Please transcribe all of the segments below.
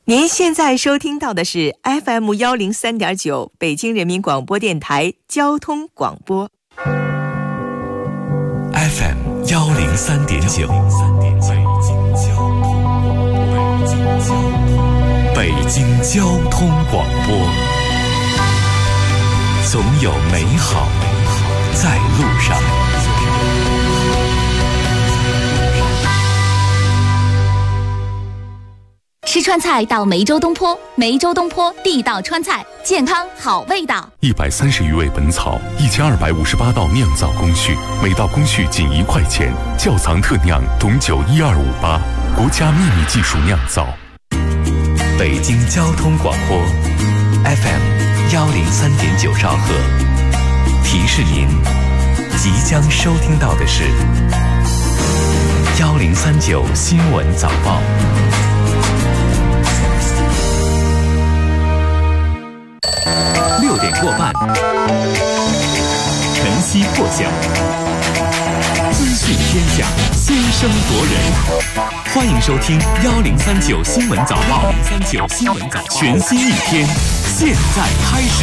您现在收听到的是 FM103.9 北京人民广播电台交通广播。 FM103.9 北京交通广播，总有美好在路上。 吃川菜到梅州东坡，梅州东坡地道川菜，健康好味道。 130余味本草，1258道酿造工序，每道工序仅1块钱，窖藏特酿董酒12588，国家秘密技术酿造。北京交通广播 FM103.9兆赫，提示您即将收听到的是1039新闻早报。6点过半，晨曦破晓，资讯天下，先声夺人。欢迎收听1039新闻早报，1039新闻早报，全新一天，现在开始。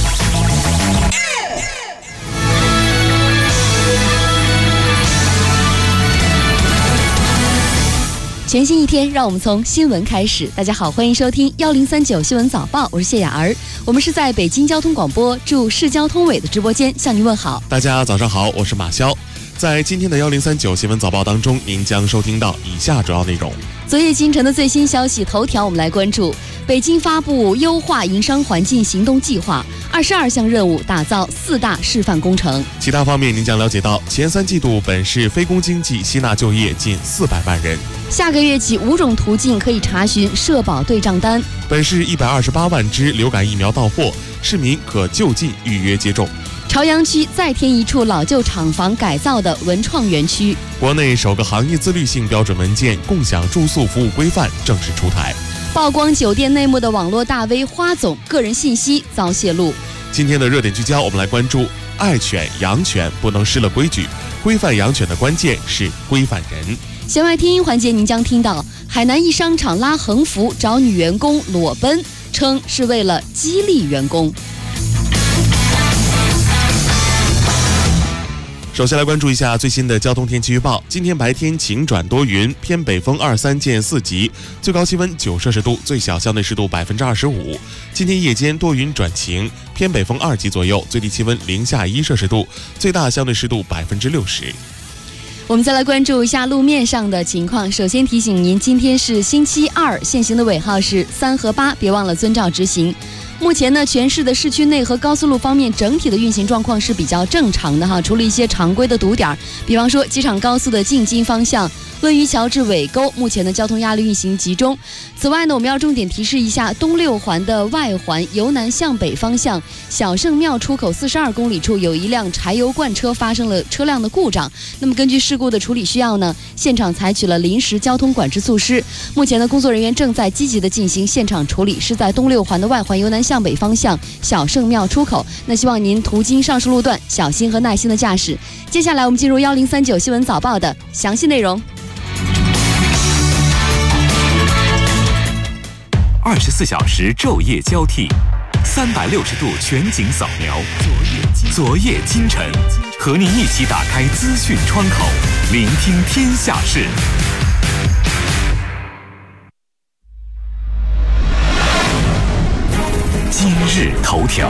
全新一天，让我们从新闻开始。大家好，欢迎收听1039新闻早报，我是谢雅儿。我们是在北京交通广播驻市交通委的直播间向您问好。 大家早上好，我是马潇。在今天的1039新闻早报当中，您将收听到以下主要内容。 昨夜今晨的最新消息头条，我们来关注北京发布优化营商环境行动计划，22项任务打造4大示范工程。 其他方面，您将了解到前3季度本市非公经济吸纳就业近400万人。 下个月起5种途径可以查询社保对账单。 本市128万支流感疫苗到货，市民可就近预约接种。 朝阳区再添一处老旧厂房改造的文创园区。 国内首个行业自律性标准文件《共享住宿服务规范》正式出台。 曝光酒店内幕的网络大 V 花总个人信息遭泄露。 今天的热点聚焦，我们来关注爱犬养犬不能失了规矩，规范养犬的关键是规范人。 弦外听音环节，您将听到海南一商场拉横幅找女员工裸奔，称是为了激励员工。 首先来关注一下最新的交通天气预报。今天白天晴转多云，偏北风2、3见4级，最高气温9摄氏度，最小相对湿度25%。今天夜间多云转晴，偏北风2级左右，最低气温零下1摄氏度，最大相对湿度60%。 我们再来关注一下路面上的情况。首先提醒您，今天是星期二，限行的尾号是3和8，别忘了遵照执行。目前呢，全市的市区内和高速路方面整体的运行状况是比较正常的哈，除了一些常规的堵点，比方说机场高速的进京方向温榆桥至尾沟，目前的交通压力运行集中。此外呢，我们要重点提示一下东6环的外环由南向北方向小圣庙出口42公里处有一辆柴油罐车发生了车辆的故障。那么根据事故的处理需要呢，现场采取了临时交通管制措施。目前的工作人员正在积极的进行现场处理，是在东6环的外环由南向北方向小圣庙出口。那希望您途经上述路段小心和耐心的驾驶。接下来我们进入1039新闻早报的详细内容。 24小时昼夜交替，360度全景扫描，昨夜今晨，和您一起打开资讯窗口，聆听天下事。今日头条。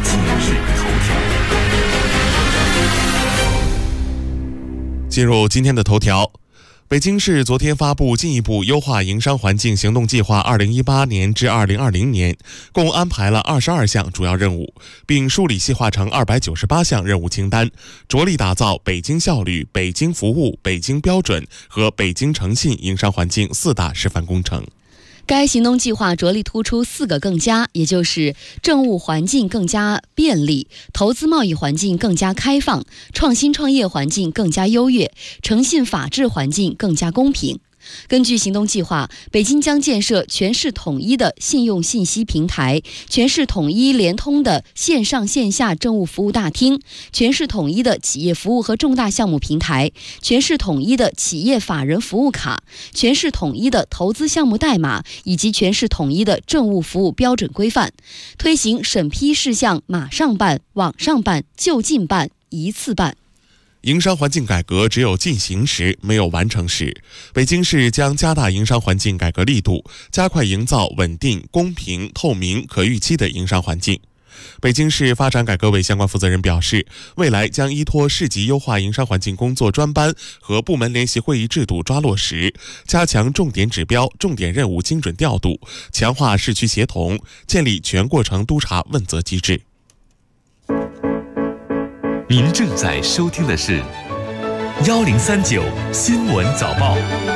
进入今天的头条。北京市昨天发布进一步优化营商环境行动计划2018年至2020年，共安排了22项主要任务，并梳理细化成298项任务清单，着力打造北京效率、北京服务、北京标准和北京诚信营商环境4大示范工程。 该行动计划着力突出4个更加，也就是政务环境更加便利，投资贸易环境更加开放，创新创业环境更加优越，诚信法治环境更加公平。 根据行动计划，北京将建设全市统一的信用信息平台、全市统一联通的线上线下政务服务大厅、全市统一的企业服务和重大项目平台、全市统一的企业法人服务卡、全市统一的投资项目代码以及全市统一的政务服务标准规范，推行审批事项马上办、网上办、就近办、一次办。 营商环境改革只有进行时，没有完成时。北京市将加大营商环境改革力度，加快营造稳定、公平、透明、可预期的营商环境。北京市发展改革委相关负责人表示，未来将依托市级优化营商环境工作专班和部门联席会议制度抓落实，加强重点指标、重点任务精准调度，强化市区协同，建立全过程督查问责机制。 您正在收听的是1039新闻早报。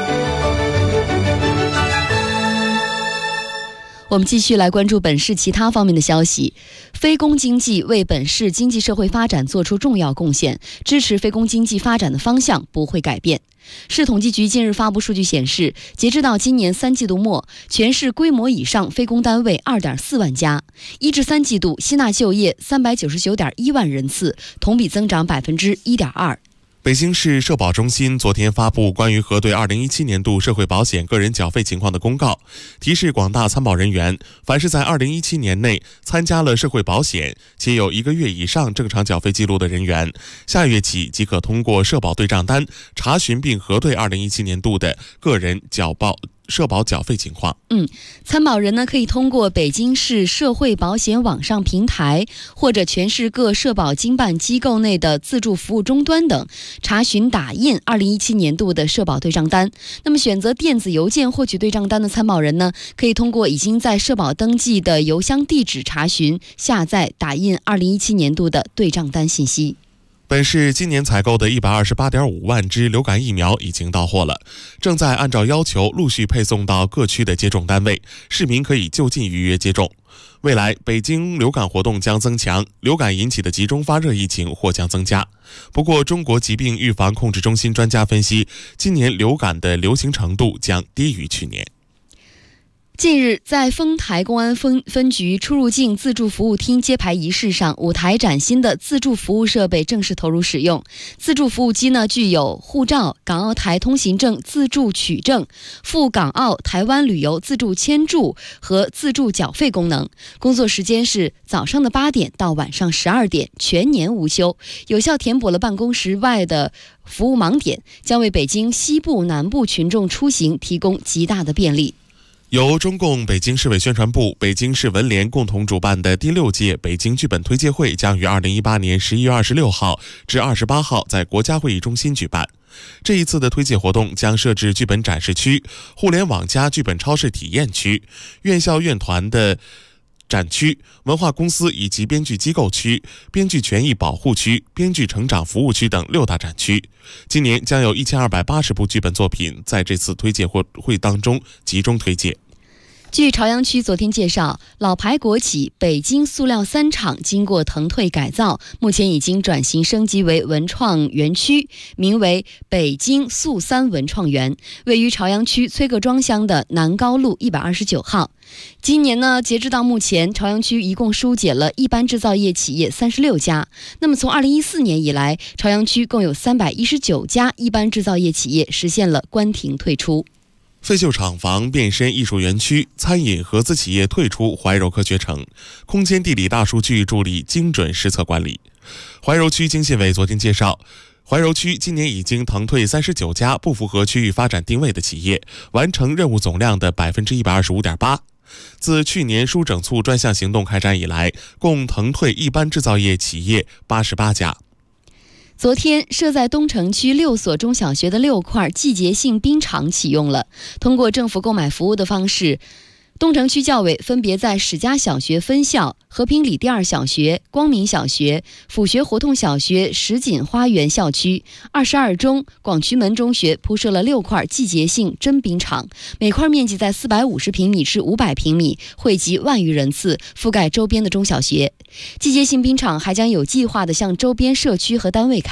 我们继续来关注本市其他方面的消息。非公经济为本市经济社会发展做出重要贡献，支持非公经济发展的方向不会改变。市统计局近日发布数据显示，截至到今年3季度末，全市规模以上非公单位 2.4 万家，1至3季度吸纳就业 399.1万人次，同比增长 1.2%。 北京市社保中心昨天发布关于核对2017年度社会保险个人缴费情况的公告，提示广大参保人员，凡是在2017年内参加了社会保险且有1个月以上正常缴费记录的人员，下月起即可通过社保对账单查询并核对2017年度的个人社保缴费情况。 参保人呢可以通过北京市社会保险网上平台或者全市各社保经办机构内的自助服务终端等查询打印2017年度的社保对账单。那么选择电子邮件获取对账单的参保人呢，可以通过已经在社保登记的邮箱地址查询、下载、打印2017年度的对账单信息。 本市今年采购的128.5万支流感疫苗已经到货了，正在按照要求陆续配送到各区的接种单位，市民可以就近预约接种。未来北京流感活动将增强，流感引起的集中发热疫情或将增加。不过中国疾病预防控制中心专家分析，今年流感的流行程度将低于去年。 近日，在丰台公安分局出入境自助服务厅揭牌仪式上，5台崭新的自助服务设备正式投入使用。自助服务机呢，具有护照、港澳台通行证自助取证、赴港澳台湾旅游自助签注和自助缴费功能。工作时间是早上的8点到晚上12点，全年无休，有效填补了办公时外的服务盲点，将为北京西部、南部群众出行提供极大的便利。 由中共北京市委宣传部、北京市文联共同主办的第6届北京剧本推介会将于2018年11月26号至28号在国家会议中心举办。这一次的推介活动将设置剧本展示区、互联网加剧本超市体验区、院校院团的展区、文化公司以及编剧机构区、编剧权益保护区、编剧成长服务区等6大展区。今年将有1280部剧本作品在这次推介会当中集中推介。 据朝阳区昨天介绍，老牌国企北京塑料3厂经过腾退改造，目前已经转型升级为文创园区，名为北京塑3文创园，位于朝阳区崔各庄乡的南高路129号。今年呢，截至到目前，朝阳区一共疏解了一般制造业企业36家。那么从2014年以来，朝阳区共有319家一般制造业企业实现了关停退出。 废旧厂房变身艺术园区，餐饮合资企业退出怀柔科学城，空间地理大数据助力精准施策管理。怀柔区经信委昨天介绍，怀柔区今年已经腾退39家不符合区域发展定位的企业，完成任务总量的 125.8%。自去年疏整促专项行动开展以来，共腾退一般制造业企业88家。 昨天，设在东城区6所中小学的6块季节性冰场启用了。通过政府购买服务的方式，东城区教委分别在史家小学分校、和平里第2小学、光明小学、府学胡同小学、石锦花园校区、22中、广渠门中学铺设了6块季节性真冰场，每块面积在450平米至500平米，汇集万余人次，覆盖周边的中小学。季节性冰场还将有计划地向周边社区和单位开放。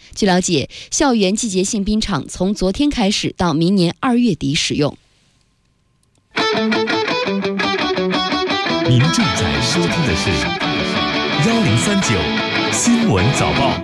据了解，校园季节性冰场从昨天开始到明年2月底使用。 您正在收听的是1039新闻早报。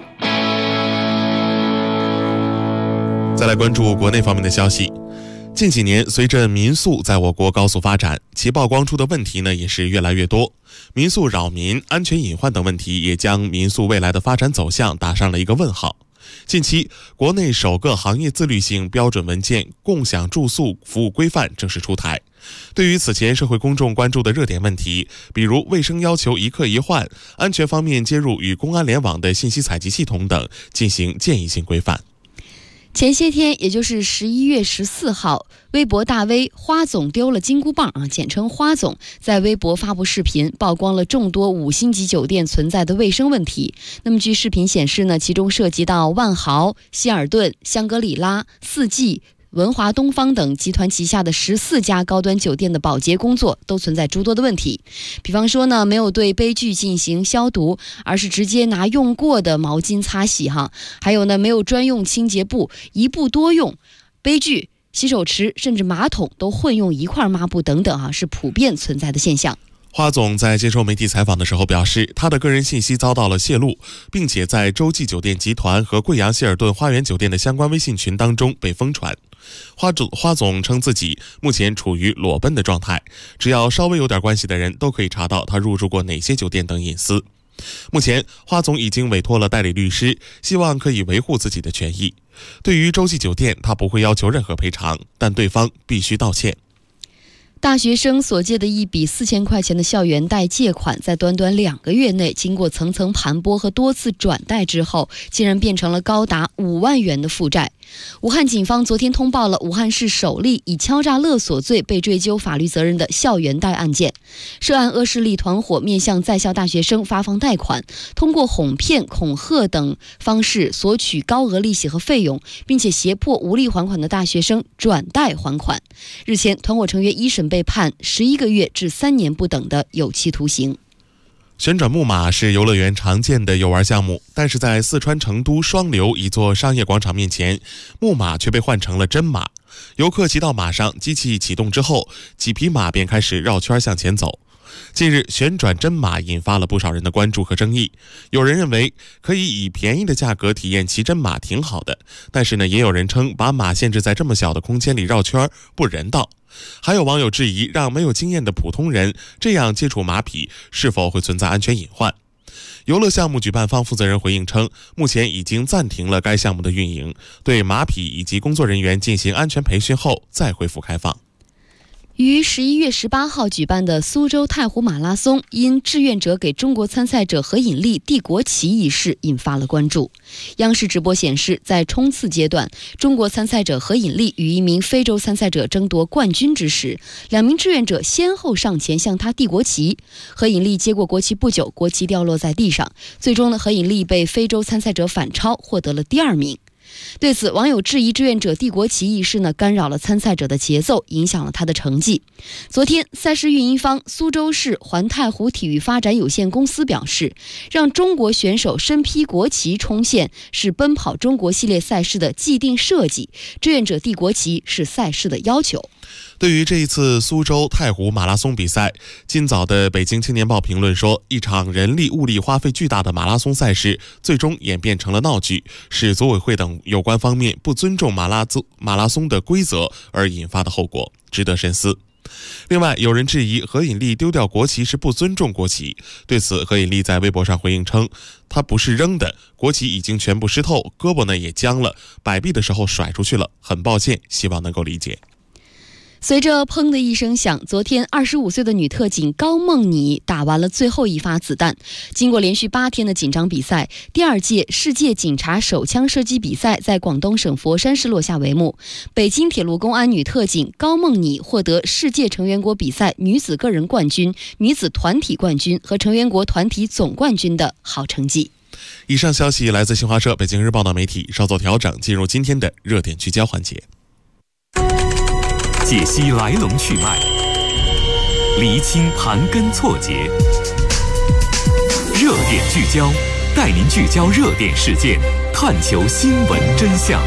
再来关注国内方面的消息。近几年，随着民宿在我国高速发展，其曝光出的问题呢也是越来越多。民宿扰民、安全隐患等问题也将民宿未来的发展走向打上了一个问号。近期，国内首个行业自律性标准文件《共享住宿服务规范》正式出台。对于此前社会公众关注的热点问题，比如卫生要求一客一换、安全方面接入与公安联网的信息采集系统等，进行建议性规范。 前些天，也就是11月14号，微博大 V 花总丢了金箍棒简称花总，在微博发布视频，曝光了众多5星级酒店存在的卫生问题。那么据视频显示呢，其中涉及到万豪、希尔顿、香格里拉、四季、文华东方等集团旗下的14家高端酒店的保洁工作都存在诸多的问题。比方说呢，没有对杯具进行消毒，而是直接拿用过的毛巾擦洗还有呢，没有专用清洁布，一布多用，杯具、洗手池甚至马桶都混用一块抹布等等是普遍存在的现象。 花总在接受媒体采访的时候表示，他的个人信息遭到了泄露，并且在洲际酒店集团和贵阳希尔顿花园酒店的相关微信群当中被疯传。花总称自己目前处于裸奔的状态，只要稍微有点关系的人都可以查到他入住过哪些酒店等隐私。目前，花总已经委托了代理律师，希望可以维护自己的权益。对于洲际酒店，他不会要求任何赔偿，但对方必须道歉。 大学生所借的一笔4000块钱的校园贷借款，在短短2个月内，经过层层盘剥和多次转贷之后，竟然变成了高达5万元的负债。武汉警方昨天通报了武汉市首例以敲诈勒索罪被追究法律责任的校园贷案件。涉案恶势力团伙面向在校大学生发放贷款，通过哄骗、恐吓等方式索取高额利息和费用，并且胁迫无力还款的大学生转贷还款。日前，团伙成员一审被判11个月至3年不等的有期徒刑。 旋转木马是游乐园常见的游玩项目，但是在四川成都双流一座商业广场面前，木马却被换成了真马。游客骑到马上，机器启动之后，几匹马便开始绕圈向前走。近日，旋转真马引发了不少人的关注和争议。有人认为可以以便宜的价格体验骑真马挺好的，但是呢，也有人称把马限制在这么小的空间里绕圈不人道。还有网友质疑，让没有经验的普通人这样接触马匹是否会存在安全隐患。游乐项目举办方负责人回应称，目前已经暂停了该项目的运营，对马匹以及工作人员进行安全培训后再恢复开放。 于11月18号举办的苏州太湖马拉松，因志愿者给中国参赛者何引力递国旗一事引发了关注。央视直播显示，在冲刺阶段，中国参赛者何引力与一名非洲参赛者争夺冠军之时，2名志愿者先后上前向他递国旗。何引力接过国旗不久，国旗掉落在地上，最终何引力被非洲参赛者反超，获得了第2名。对此，网友质疑志愿者递国旗一事干扰了参赛者的节奏，影响了他的成绩。昨天，赛事运营方苏州市环太湖体育发展有限公司表示，让中国选手身披国旗冲线是奔跑中国系列赛事的既定设计，志愿者递国旗是赛事的要求。 对于这一次苏州太湖马拉松比赛，今早的北京青年报评论说，一场人力物力花费巨大的马拉松赛事最终演变成了闹剧，是组委会等有关方面不尊重马拉松的规则而引发的后果，值得深思。另外，有人质疑何引力丢掉国旗是不尊重国旗，对此何引力在微博上回应称，他不是扔的，国旗已经全部湿透，胳膊呢也僵了，摆臂的时候甩出去了，很抱歉，希望能够理解。 随着砰的一声响，昨天25岁的女特警高梦妮打完了最后一发子弹。经过连续8天的紧张比赛，第2届世界警察手枪射击比赛在广东省佛山市落下帷幕。北京铁路公安女特警高梦妮获得世界成员国比赛女子个人冠军、女子团体冠军和成员国团体总冠军的好成绩。 以上消息来自新华社、北京日报等媒体，稍作调整，进入今天的热点聚焦环节。 解析来龙去脉，厘清盘根错节，热点聚焦，带您聚焦热点事件， 探求新闻真相。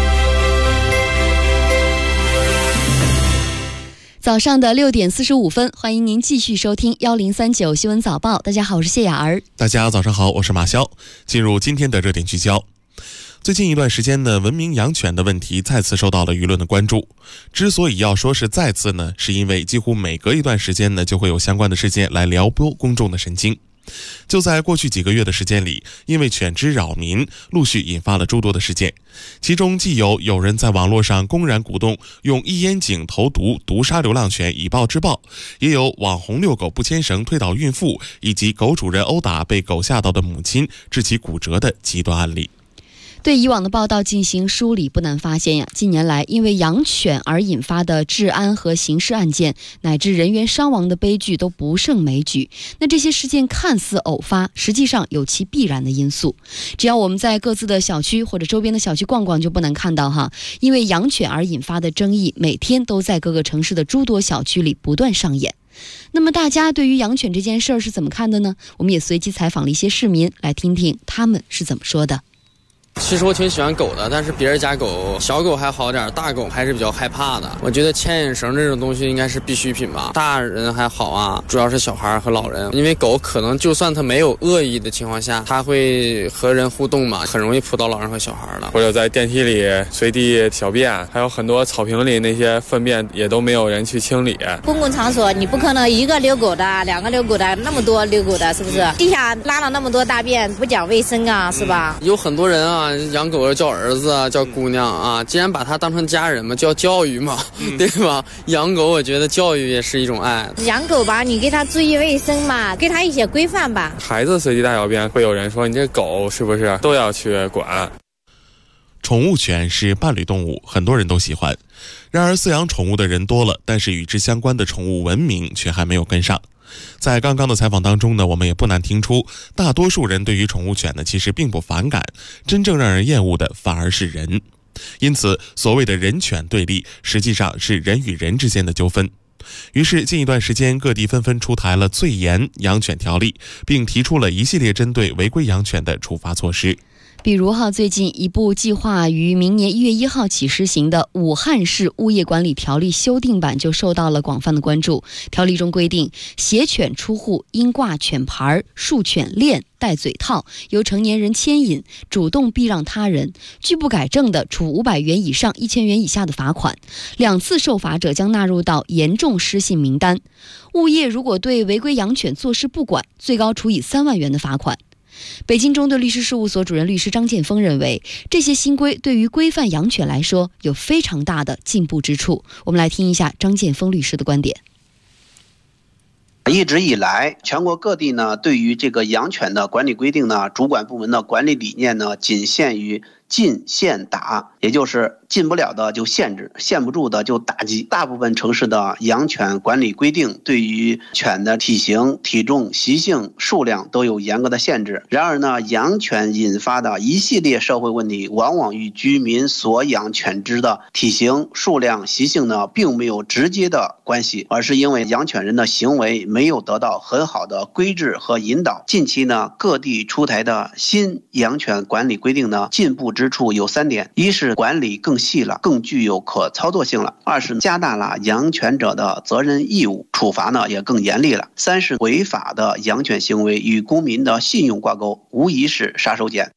早上的6点45分，欢迎您继续收听1039新闻早报。大家好，我是谢雅儿。 大家早上好，我是马潇。进入今天的热点聚焦。最近一段时间呢，文明养犬的问题再次受到了舆论的关注。之所以要说是再次呢，是因为几乎每隔一段时间呢，就会有相关的事件来撩拨公众的神经。就在过去几个月的时间里，因为犬只扰民，陆续引发了诸多的事件，其中既有人在网络上公然鼓动用一烟井投毒毒杀流浪犬以暴制暴，也有网红遛狗不牵绳推倒孕妇，以及狗主人殴打被狗吓到的母亲致其骨折的极端案例。 对以往的报道进行梳理，不难发现呀，近年来因为养犬而引发的治安和刑事案件乃至人员伤亡的悲剧都不胜枚举。那这些事件看似偶发，实际上有其必然的因素。只要我们在各自的小区或者周边的小区逛逛，就不难看到哈，因为养犬而引发的争议，每天都在各个城市的诸多小区里不断上演。那么大家对于养犬这件事儿是怎么看的呢？我们也随机采访了一些市民，来听听他们是怎么说的。 其实我挺喜欢狗的，但是别人家狗，小狗还好点，大狗还是比较害怕的。我觉得牵引绳这种东西应该是必需品吧。大人还好啊，主要是小孩和老人，因为狗可能就算它没有恶意的情况下，它会和人互动嘛，很容易扑到老人和小孩了。 或者在电梯里随地小便，还有很多草坪里那些粪便也都没有人去清理。 公共场所你不可能一个遛狗的，两个遛狗的，那么多遛狗的，是不是？地下拉了那么多大便，不讲卫生啊，是吧？ 有很多人啊，养狗叫儿子啊，叫姑娘啊，既然把它当成家人嘛，叫教育嘛，对吧？养狗我觉得教育也是一种爱。 养狗吧，你给它注意卫生嘛，给它一些规范吧。 孩子随地大小便，会有人说你这狗是不是都要去管？ 宠物犬是伴侣动物，很多人都喜欢。然而饲养宠物的人多了，但是与之相关的宠物文明却还没有跟上。在刚刚的采访当中呢，我们也不难听出，大多数人对于宠物犬呢其实并不反感，真正让人厌恶的反而是人。因此所谓的人犬对立，实际上是人与人之间的纠纷。于是近一段时间，各地纷纷出台了最严养犬条例，并提出了一系列针对违规养犬的处罚措施。 比如最近一部计划于明年1月1号起施行的武汉市物业管理条例修订版就受到了广泛的关注。条例中规定，携犬出户应挂犬牌、束犬链、戴嘴套，由成年人牵引，主动避让他人，拒不改正的，处500元以上1000元以下的罚款，2次受罚者将纳入到严重失信名单。物业如果对违规养犬坐视不管，最高处以3万元的罚款。北京中队律师事务所主任律师张建峰认为，这些新规对于规范养犬来说有非常大的进步之处。我们来听一下张建峰律师的观点。 一直以来，全国各地呢，对于这个养犬的管理规定呢，主管部门的管理理念呢，仅限于禁限打，也就是禁不了的就限制，限不住的就打击。大部分城市的养犬管理规定对于犬的体型、体重、习性、数量都有严格的限制。然而呢，养犬引发的一系列社会问题，往往与居民所养犬只的体型、数量、习性呢，并没有直接的关系，而是因为养犬人的行为没有得到很好的规制和引导。近期呢，各地出台的新养犬管理规定呢，进步之处有3点：一是管理更细了，更具有可操作性了；二是加大了养犬者的责任义务，处罚呢也更严厉了；三是违法的养犬行为与公民的信用挂钩，无疑是杀手锏。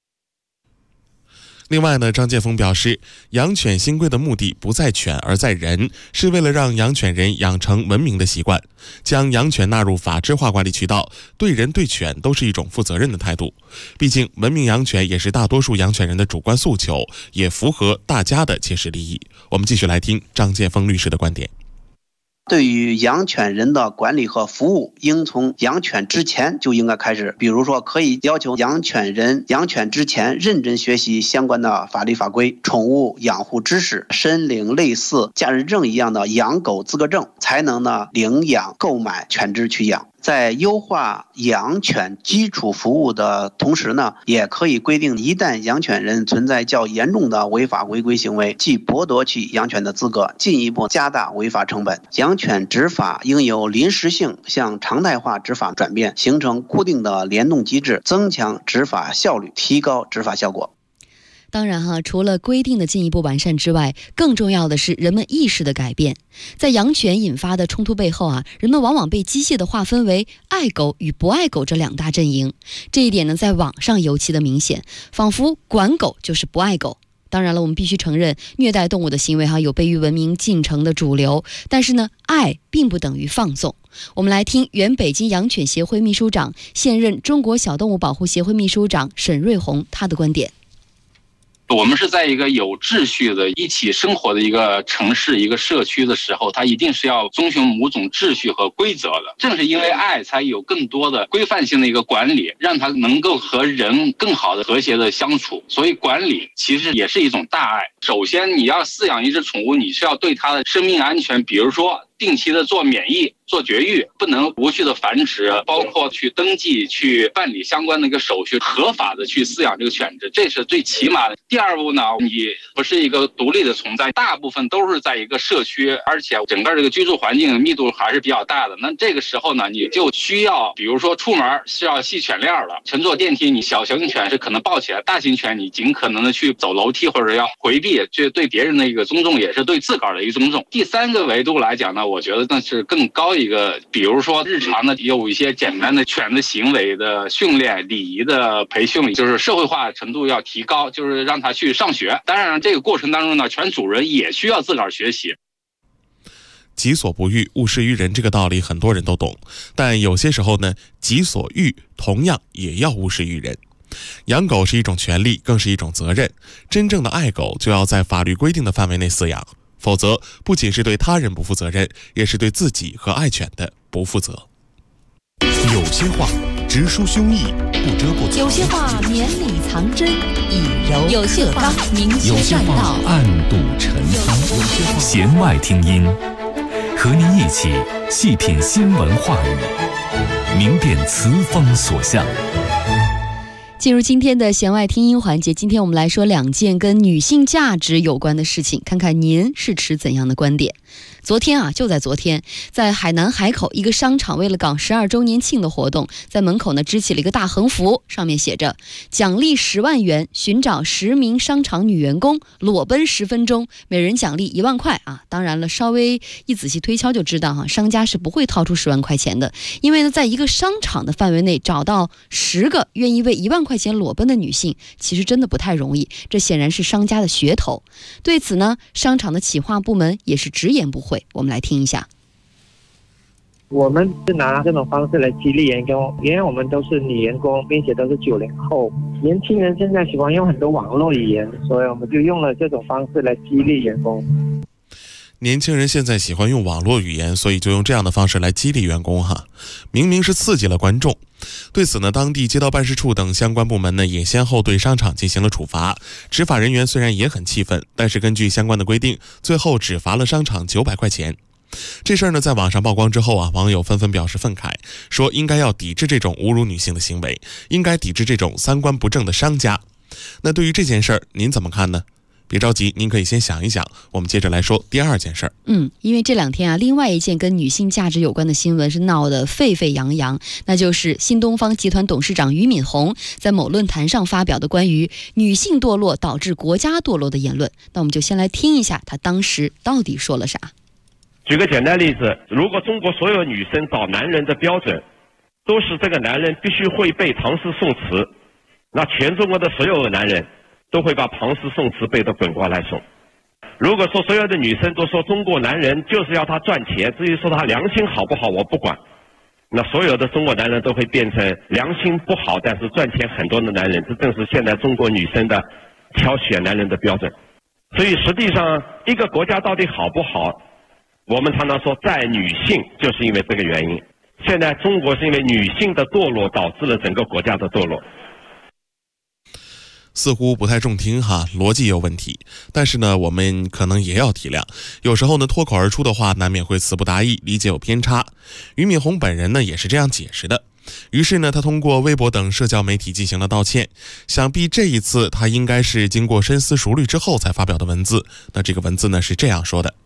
另外呢，张建峰表示，养犬新规的目的不在犬而在人，是为了让养犬人养成文明的习惯，将养犬纳入法制化管理渠道，对人对犬都是一种负责任的态度。毕竟文明养犬也是大多数养犬人的主观诉求，也符合大家的切实利益。我们继续来听张建峰律师的观点。 对于养犬人的管理和服务，应从养犬之前就应该开始。比如说，可以要求养犬人养犬之前认真学习相关的法律法规、宠物养护知识，申领类似假日证一样的养狗资格证，才能领养购买犬只去养。在优化养犬基础服务的同时呢，也可以规定，一旦养犬人存在较严重的违法违规行为，即剥夺其养犬的资格，进一步加大违法成本。养犬执法应由临时性向常态化执法转变，形成固定的联动机制，增强执法效率，提高执法效果。 当然哈，除了规定的进一步完善之外，更重要的是人们意识的改变。在养犬引发的冲突背后啊，人们往往被机械的划分为爱狗与不爱狗这两大阵营。这一点呢，在网上尤其的明显，仿佛管狗就是不爱狗。当然了，我们必须承认，虐待动物的行为有悖于文明进程的主流，但是呢，爱并不等于放纵。我们来听原北京养犬协会秘书长、现任中国小动物保护协会秘书长沈瑞红他的观点。 我们是在一个有秩序的一起生活的一个城市、一个社区的时候，它一定是要遵循某种秩序和规则的。正是因为爱，才有更多的规范性的一个管理，让它能够和人更好的和谐的相处。所以管理其实也是一种大爱。首先，你要饲养一只宠物，你是要对它的生命安全，比如说定期的做免疫、做绝育，不能无序的繁殖，包括去登记、去办理相关的一个手续，合法的去饲养这个犬只，这是最起码的。第二步呢，你不是一个独立的存在，大部分都是在一个社区，而且整个这个居住环境密度还是比较大的。那这个时候呢，你就需要，比如说出门是要系犬链了，乘坐电梯，你小型犬是可能抱起来，大型犬你尽可能的去走楼梯或者要回避，这对别人的一个尊重，也是对自个儿的一个尊重。第三个维度来讲呢，我觉得那是更高一个，比如说日常的有一些简单的犬的行为的训练、礼仪的培训，就是社会化程度要提高，就是让他去上学。当然这个过程当中呢，犬主人也需要自个儿学习。 己所不欲，勿施于人，这个道理很多人都懂，但有些时候呢，己所欲同样也要勿施于人。养狗是一种权利，更是一种责任。真正的爱狗就要在法律规定的范围内饲养，否则不仅是对他人不负责任，也是对自己和爱犬的不负责。 有些话直抒胸臆，不遮不藏； 有些话绵里藏针，以柔有些话明有些话暗度陈仓。弦外听音，和您一起细品新闻话语，明辨词风所向。 进入今天的弦外听音环节，今天我们来说两件跟女性价值有关的事情，看看您是持怎样的观点。昨天就在昨天，在海南海口一个商场，为了搞12周年庆的活动，在门口呢支起了一个大横幅，上面写着奖励10万元，寻找10名商场女员工，裸奔10分钟，每人奖励1万块当然了，稍微一仔细推敲就知道商家是不会掏出10万块钱的，因为呢，在一个商场的范围内找到10个愿意为1万块钱裸奔的女性，其实真的不太容易，这显然是商家的噱头。对此呢，商场的企划部门也是直言不讳。我们来听一下。 我们是拿这种方式来激励员工，因为我们都是女员工，并且都是90后。年轻人现在喜欢用很多网络语言，所以我们就用了这种方式来激励员工。 年轻人现在喜欢用网络语言，所以就用这样的方式来激励员工明明是刺激了观众。对此呢，当地街道办事处等相关部门呢也先后对商场进行了处罚。执法人员虽然也很气愤，但是根据相关的规定，最后只罚了商场900块钱。这事儿呢在网上曝光之后网友纷纷表示愤慨，说应该要抵制这种侮辱女性的行为，应该抵制这种三观不正的商家。那对于这件事儿您怎么看呢？别着急，您可以先想一想，我们接着来说第二件事儿。 因为这两天另外一件跟女性价值有关的新闻是闹得沸沸扬扬，那就是新东方集团董事长俞敏洪在某论坛上发表的关于女性堕落导致国家堕落的言论。那我们就先来听一下他当时到底说了啥。 举个简单例子，如果中国所有女生找男人的标准都是这个男人必须会背唐诗宋词，那全中国的所有男人都会把唐诗宋词背得滚瓜烂熟。如果说所有的女生都说中国男人就是要他赚钱，至于说他良心好不好我不管，那所有的中国男人都会变成良心不好但是赚钱很多的男人，这正是现在中国女生的挑选男人的标准。所以实际上一个国家到底好不好，我们常常说在女性，就是因为这个原因。现在中国是因为女性的堕落导致了整个国家的堕落。 似乎不太中听逻辑有问题，但是呢我们可能也要体谅，有时候呢脱口而出的话难免会词不达意，理解有偏差。俞敏洪本人呢也是这样解释的，于是呢他通过微博等社交媒体进行了道歉。想必这一次他应该是经过深思熟虑之后才发表的文字。那这个文字呢是这样说的：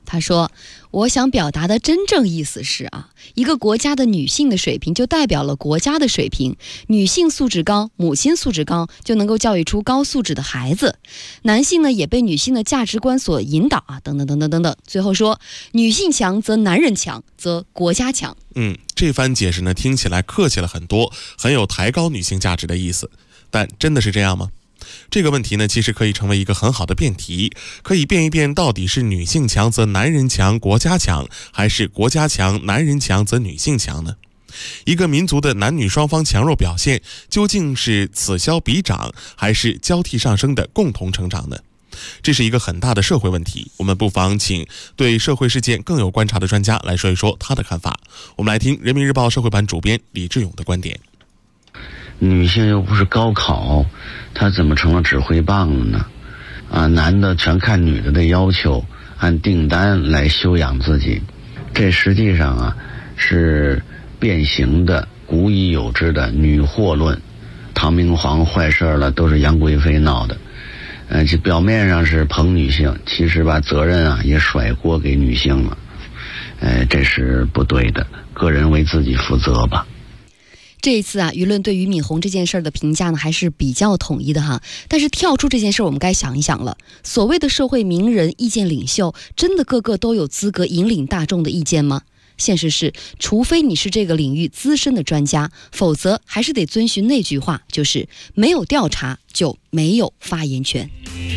他说，我想表达的真正意思是一个国家的女性的水平就代表了国家的水平，女性素质高，母亲素质高，就能够教育出高素质的孩子。男性呢也被女性的价值观所引导等等等等等等。最后说，女性强则男人强，则国家强。 这番解释呢听起来客气了很多，很有抬高女性价值的意思，但真的是这样吗？这个问题呢其实可以成为一个很好的辩题，可以辩一辩到底是女性强则男人强，国家强，还是国家强男人强则女性强呢？一个民族的男女双方强弱表现究竟是此消彼长，还是交替上升的共同成长呢？这是一个很大的社会问题，我们不妨请对社会事件更有观察的专家来说一说他的看法。我们来听人民日报社会版主编李志勇的观点。 女性又不是高考，她怎么成了指挥棒了呢？男的全看女的的要求，按订单来修养自己，这实际上是变形的、古已有之的女祸论。唐明皇坏事了，都是杨贵妃闹的。这表面上是捧女性，其实把责任也甩锅给女性了。这是不对的，个人为自己负责吧。 这一次舆论对于闵红这件事的评价呢还是比较统一的哈。但是跳出这件事，我们该想一想了，所谓的社会名人、意见领袖，真的个个都有资格引领大众的意见吗？现实是，除非你是这个领域资深的专家，否则还是得遵循那句话，就是没有调查就没有发言权。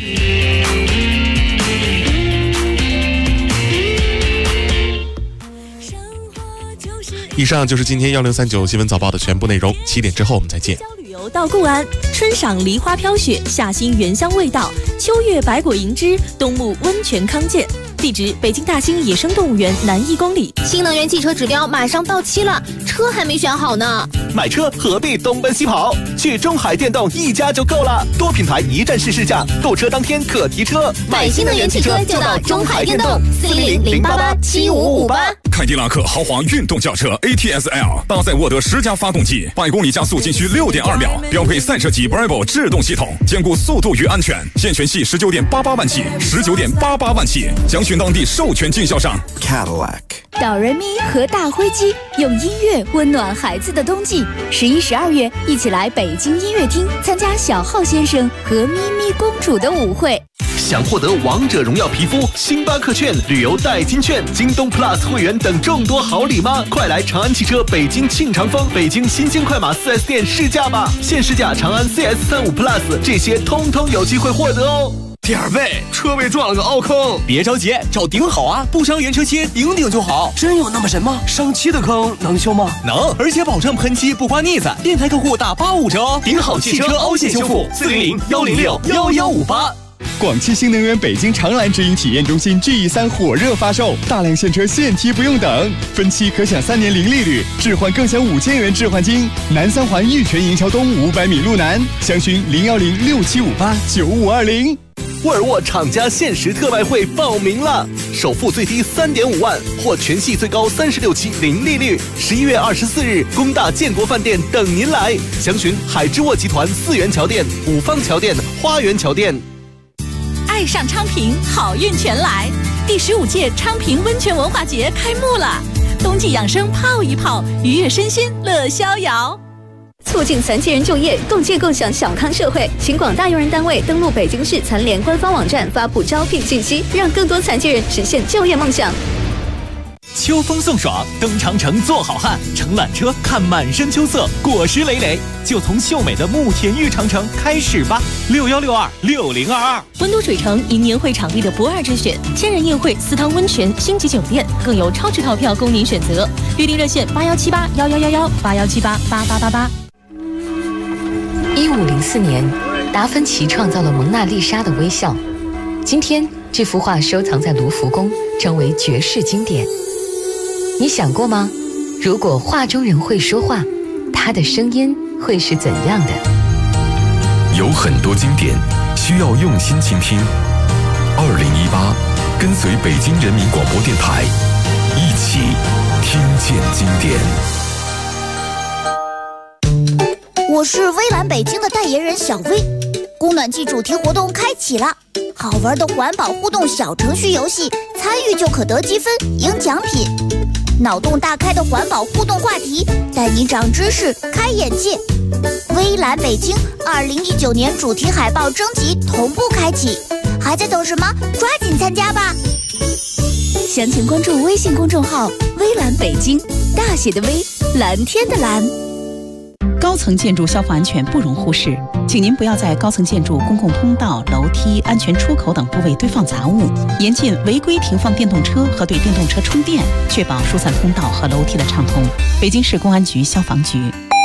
以上就是今天1039新闻早报的全部内容，7点之后我们再见。 旅游到固安，春赏梨花飘雪，夏欣原香味道，秋月百果盈枝，冬沐温泉康健。地址：北京大兴野生动物园南1公里。 新能源汽车指标马上到期了，车还没选好呢。 买车何必东奔西跑？去中海电动一家就够了，多品牌一站式试驾，购车当天可提车。 买新能源汽车就到中海电动，400-088-7558。 凯迪拉克豪华运动轿车 ATS-L 搭载沃德10加发动机，100公里加速仅需6.2秒，标配赛车级 Bravo 制动系统，兼顾速度与安全。现权系19.88万起，19.88万起，详询当地授权经销商。 Cadillac 哆瑞咪和大灰鸡用音乐温暖孩子的冬季。11、12月，一起来北京音乐厅参加小浩先生和咪咪公主的舞会。 想获得王者荣耀皮肤、星巴克券、旅游代金券、京东 Plus 会员等众多好礼吗？快来长安汽车北京庆长丰、北京新兴快马 4S 店试驾吧！现试驾长安 CS35 Plus， 这些通通有机会获得哦。 第二位，车位撞了个凹坑，别着急，找顶好啊，不伤原车漆，顶就好。真有那么神吗？上漆的坑能修吗？能，而且保证喷漆不刮腻子，电台客户打85折哦。顶好汽车凹陷修复，400-106-1158。 广汽新能源北京长蓝直营体验中心 GE3 火热发售，大量现车现提不用等，分期可享3年零利率，置换更享5000元置换金。南三环玉泉营桥东500米路南，详询01067589520。 沃尔沃厂家限时特卖会报名了，首付最低3.5万，或全系最高36期零利率。11月24日，工大建国饭店等您来，详询海之沃集团4元桥店、五方桥店、花园桥店。 爱上昌平，好运全来！第15届昌平温泉文化节开幕了，冬季养生泡一泡，愉悦身心乐逍遥。促进残疾人就业，共建共享小康社会，请广大用人单位登录北京市残联官方网站发布招聘信息，让更多残疾人实现就业梦想。 秋风送爽，登长城做好汉，乘缆车看满山秋色，果实累累，就从秀美的慕田峪长城开始吧。61626022， 温都水城迎年会场地的不二之选，千人宴会、私汤温泉、星级酒店，更有超值套票供您选择。预订热线8178111181788888。 1504年，达芬奇创造了蒙娜丽莎的微笑。今天，这幅画收藏在卢浮宫，成为绝世经典。你想过吗？如果画中人会说话，他的声音会是怎样的？ 有很多经典需要用心倾听。2018，跟随北京人民广播电台，一起听见经典。 我是微蓝北京的代言人小薇。 供暖季主题活动开启了，好玩的环保互动小程序游戏，参与就可得积分、赢奖品。脑洞大开的环保互动话题，带你长知识、开眼界。微蓝北京2019年主题海报征集同步开启，还在等什么？抓紧参加吧！详情关注微信公众号“微蓝北京”，大写的微，蓝天的蓝。 高层建筑消防安全不容忽视，请您不要在高层建筑公共通道、楼梯、安全出口等部位堆放杂物，严禁违规停放电动车和对电动车充电，确保疏散通道和楼梯的畅通。北京市公安局消防局。